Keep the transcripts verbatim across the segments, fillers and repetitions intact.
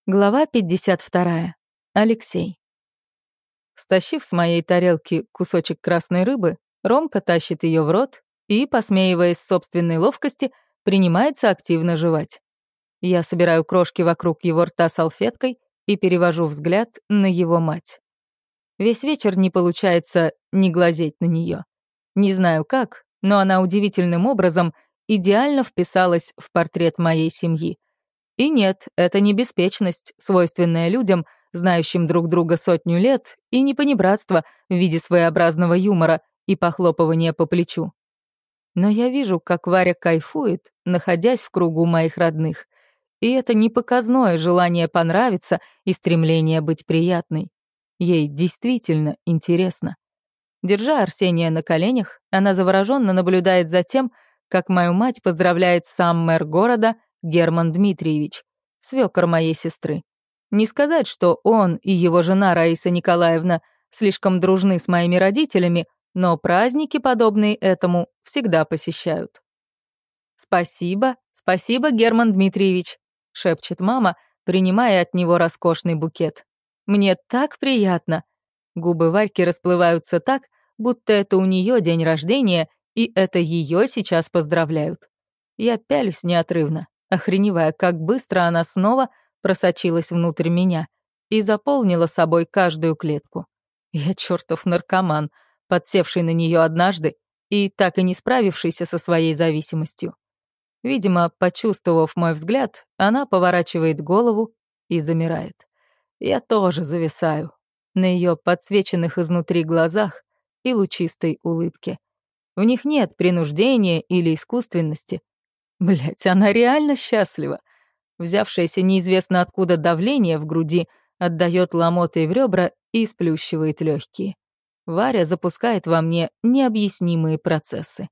Глава пятьдесят вторая. Алексей. Стащив с моей тарелки кусочек красной рыбы, Ромка тащит ее в рот и, посмеиваясь с собственной ловкости, принимается активно жевать. Я собираю крошки вокруг его рта салфеткой и перевожу взгляд на его мать. Весь вечер не получается не глазеть на нее. Не знаю как, но она удивительным образом идеально вписалась в портрет моей семьи. И нет, это не беспечность, свойственная людям, знающим друг друга сотню лет, и не понебратство в виде своеобразного юмора и похлопывания по плечу. Но я вижу, как Варя кайфует, находясь в кругу моих родных. И это не показное желание понравиться и стремление быть приятной. Ей действительно интересно. Держа Арсения на коленях, она завороженно наблюдает за тем, как мою мать поздравляет сам мэр города Герман Дмитриевич, свёкор моей сестры. Не сказать, что он и его жена Раиса Николаевна слишком дружны с моими родителями, но праздники, подобные этому, всегда посещают. «Спасибо, спасибо, Герман Дмитриевич», — шепчет мама, принимая от него роскошный букет. «Мне так приятно». Губы Варьки расплываются так, будто это у нее день рождения, и это ее сейчас поздравляют. Я пялюсь неотрывно, охреневая, как быстро она снова просочилась внутрь меня и заполнила собой каждую клетку. Я чертов наркоман, подсевший на нее однажды и так и не справившийся со своей зависимостью. Видимо, почувствовав мой взгляд, она поворачивает голову и замирает. Я тоже зависаю на ее подсвеченных изнутри глазах и лучистой улыбке. В них нет принуждения или искусственности. Блять, она реально счастлива. Взявшееся неизвестно откуда давление в груди отдает ломотой в ребра и сплющивает легкие. Варя запускает во мне необъяснимые процессы.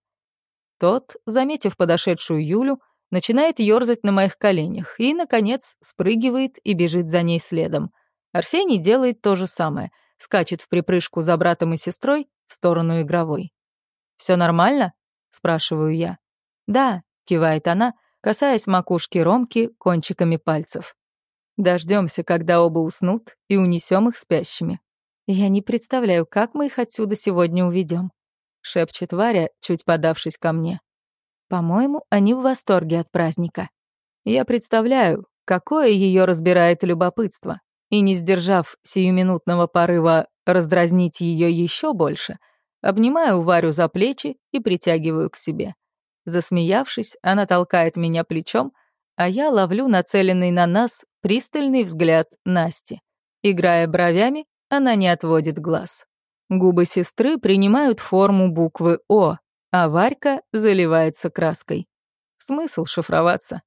Тот, заметив подошедшую Юлю, начинает ёрзать на моих коленях и, наконец, спрыгивает и бежит за ней следом. Арсений делает то же самое, скачет в припрыжку за братом и сестрой в сторону игровой. «Все нормально?» — спрашиваю я. «Да», — кивает она, касаясь макушки Ромки кончиками пальцев. Дождемся, когда оба уснут, и унесем их спящими. Я не представляю, как мы их отсюда сегодня уведем, шепчет Варя, чуть подавшись ко мне. По-моему, они в восторге от праздника. Я представляю, какое ее разбирает любопытство, и, не сдержав сиюминутного порыва раздразнить ее еще больше, обнимаю Варю за плечи и притягиваю к себе. Засмеявшись, она толкает меня плечом, а я ловлю нацеленный на нас пристальный взгляд Насти. Играя бровями, она не отводит глаз. Губы сестры принимают форму буквы «О», а Варька заливается краской. Смысл шифроваться?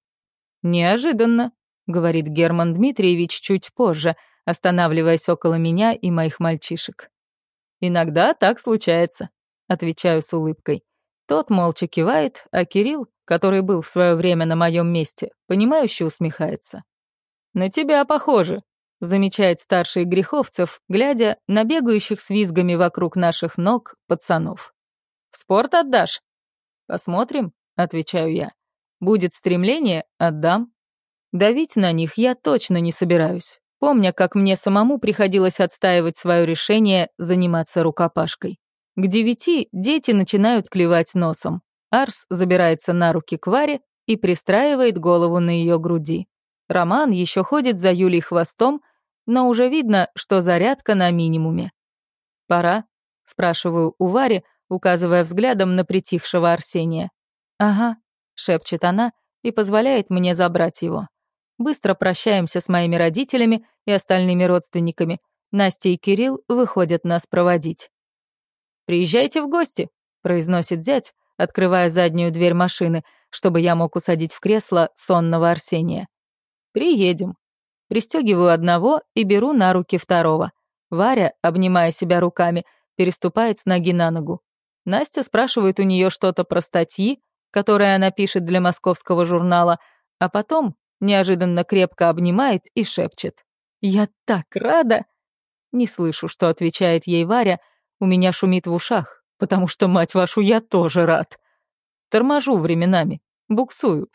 «Неожиданно», — говорит Герман Дмитриевич чуть позже, останавливаясь около меня и моих мальчишек. «Иногда так случается», — отвечаю с улыбкой. Тот молча кивает, а Кирилл, который был в свое время на моем месте, понимающе усмехается. «На тебя похоже», — замечает старший Греховцев, глядя на бегающих с визгами вокруг наших ног пацанов. «В спорт отдашь?» «Посмотрим», — отвечаю я. «Будет стремление — отдам». Давить на них я точно не собираюсь, помня, как мне самому приходилось отстаивать свое решение заниматься рукопашкой. К девяти дети начинают клевать носом. Арс забирается на руки к Варе и пристраивает голову на ее груди. Роман еще ходит за Юлей хвостом, но уже видно, что зарядка на минимуме. «Пора?» — спрашиваю у Вари, указывая взглядом на притихшего Арсения. «Ага», — шепчет она и позволяет мне забрать его. Быстро прощаемся с моими родителями и остальными родственниками. Настя и Кирилл выходят нас проводить. «Приезжайте в гости», — произносит зять, открывая заднюю дверь машины, чтобы я мог усадить в кресло сонного Арсения. «Приедем». Пристегиваю одного и беру на руки второго. Варя, обнимая себя руками, переступает с ноги на ногу. Настя спрашивает у нее что-то про статьи, которые она пишет для московского журнала, а потом неожиданно крепко обнимает и шепчет. «Я так рада!» Не слышу, что отвечает ей Варя, у меня шумит в ушах, потому что, мать вашу, я тоже рад. Торможу временами, буксую.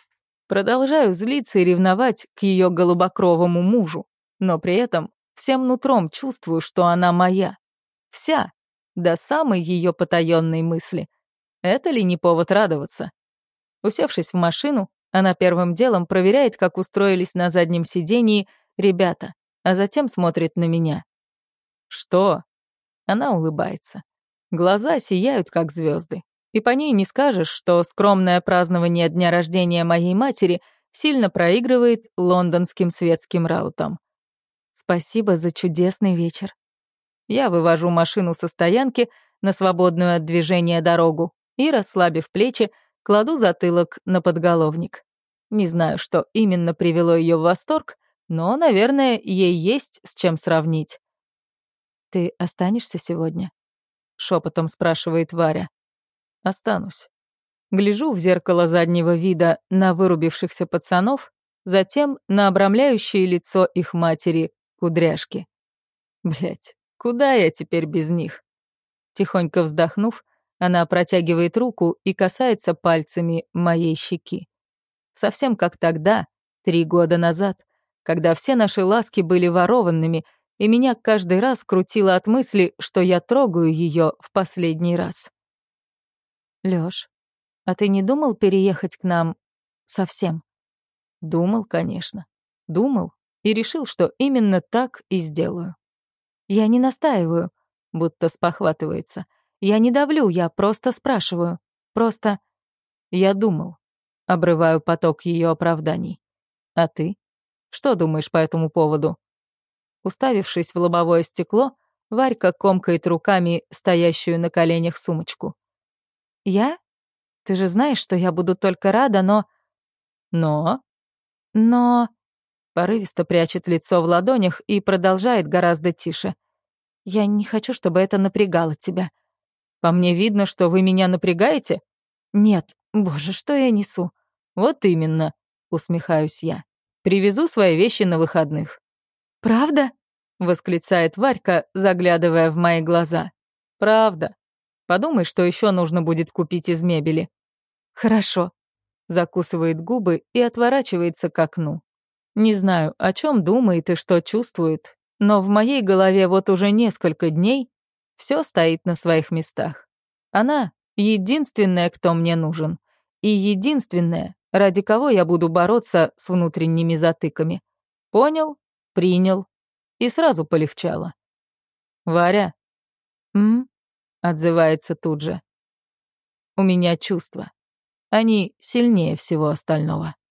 Продолжаю злиться и ревновать к ее голубокровому мужу, но при этом всем нутром чувствую, что она моя. Вся, до самой ее потаенной мысли. Это ли не повод радоваться? Усевшись в машину, она первым делом проверяет, как устроились на заднем сидении ребята, а затем смотрит на меня. «Что?» Она улыбается. Глаза сияют, как звезды. И по ней не скажешь, что скромное празднование дня рождения моей матери сильно проигрывает лондонским светским раутам. Спасибо за чудесный вечер. Я вывожу машину со стоянки на свободную от движения дорогу и, расслабив плечи, кладу затылок на подголовник. Не знаю, что именно привело ее в восторг, но, наверное, ей есть с чем сравнить. «Ты останешься сегодня?» — шепотом спрашивает Варя. «Останусь». Гляжу в зеркало заднего вида на вырубившихся пацанов, затем на обрамляющее лицо их матери кудряшки. Блять, куда я теперь без них? Тихонько вздохнув, она протягивает руку и касается пальцами моей щеки. Совсем как тогда, три года назад, когда все наши ласки были ворованными, и меня каждый раз крутило от мысли, что я трогаю ее в последний раз. Лёш, а ты не думал переехать к нам совсем? Думал, конечно. Думал и решил, что именно так и сделаю. Я не настаиваю, будто спохватывается. Я не давлю, я просто спрашиваю. Просто я думал. Обрываю поток ее оправданий. А ты? Что думаешь по этому поводу? Уставившись в лобовое стекло, Варька комкает руками стоящую на коленях сумочку. Я? Ты же знаешь, что я буду только рада, но... Но? Но... Порывисто прячет лицо в ладонях и продолжает гораздо тише. Я не хочу, чтобы это напрягало тебя. По мне видно, что вы меня напрягаете? Нет, боже, что я несу? Вот именно, усмехаюсь я. Привезу свои вещи на выходных. Правда? Восклицает Варька, заглядывая в мои глаза. Правда. Подумай, что еще нужно будет купить из мебели. Хорошо. Закусывает губы и отворачивается к окну. Не знаю, о чем думает и что чувствует, но в моей голове вот уже несколько дней все стоит на своих местах. Она — единственная, кто мне нужен, и единственная, ради кого я буду бороться с внутренними затыками. Понял, принял, и сразу полегчало. «Варя?» «М?» — отзывается тут же. «У меня чувства. Они сильнее всего остального».